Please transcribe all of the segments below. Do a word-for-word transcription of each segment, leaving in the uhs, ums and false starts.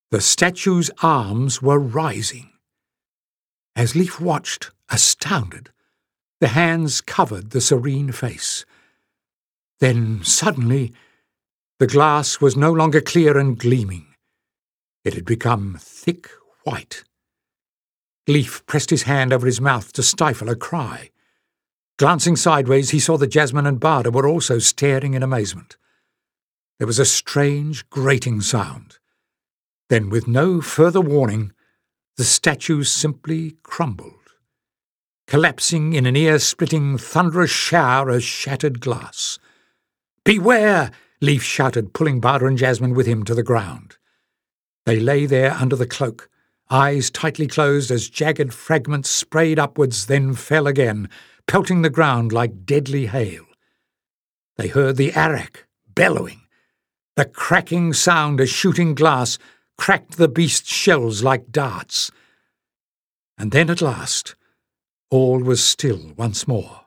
The statue's arms were rising. As Leif watched, astounded, the hands covered the serene face. Then, suddenly, the glass was no longer clear and gleaming. It had become thick white. Leif pressed his hand over his mouth to stifle a cry. Glancing sideways, he saw that Jasmine and Barda were also staring in amazement. There was a strange, grating sound. Then, with no further warning, the statue simply crumbled, collapsing in an ear-splitting, thunderous shower of shattered glass. "Beware!" Leif shouted, pulling Barda and Jasmine with him to the ground. They lay there under the cloak, eyes tightly closed as jagged fragments sprayed upwards, then fell again, pelting the ground like deadly hail. They heard the arak bellowing, the cracking sound as shooting glass cracked the beast's shells like darts. And then at last, all was still once more.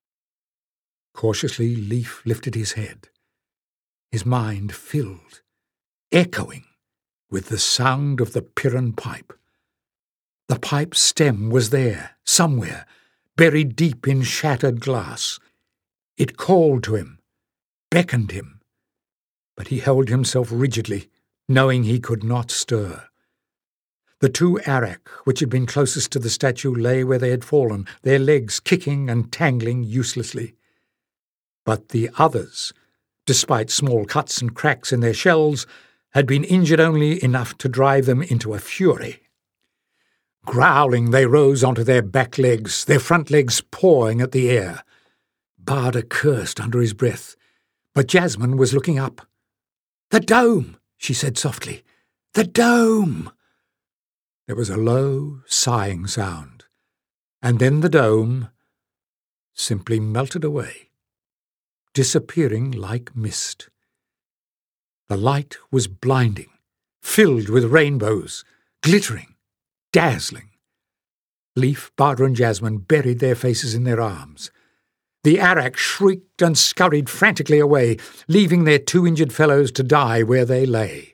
Cautiously, Leif lifted his head, his mind filled, echoing, with the sound of the Piran pipe. The pipe's stem was there, somewhere, buried deep in shattered glass. It called to him, beckoned him, but he held himself rigidly, knowing he could not stir. The two arak, which had been closest to the statue, lay where they had fallen, their legs kicking and tangling uselessly. But the others, despite small cuts and cracks in their shells, had been injured only enough to drive them into a fury. Growling, they rose onto their back legs, their front legs pawing at the air. Barda cursed under his breath, but Jasmine was looking up. "The dome!" she said softly. "The dome!" There was a low, sighing sound, and then the dome simply melted away, disappearing like mist. The light was blinding, filled with rainbows, glittering, dazzling. Leif, Barda and Jasmine buried their faces in their arms. The arak shrieked and scurried frantically away, leaving their two injured fellows to die where they lay.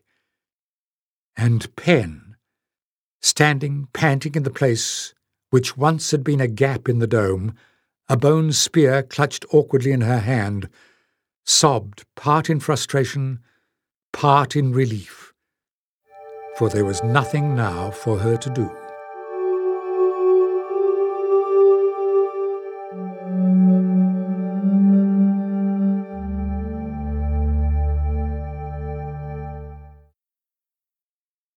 And Pen, standing panting in the place which once had been a gap in the dome, a bone spear clutched awkwardly in her hand, sobbed part in frustration, part in relief, for there was nothing now for her to do.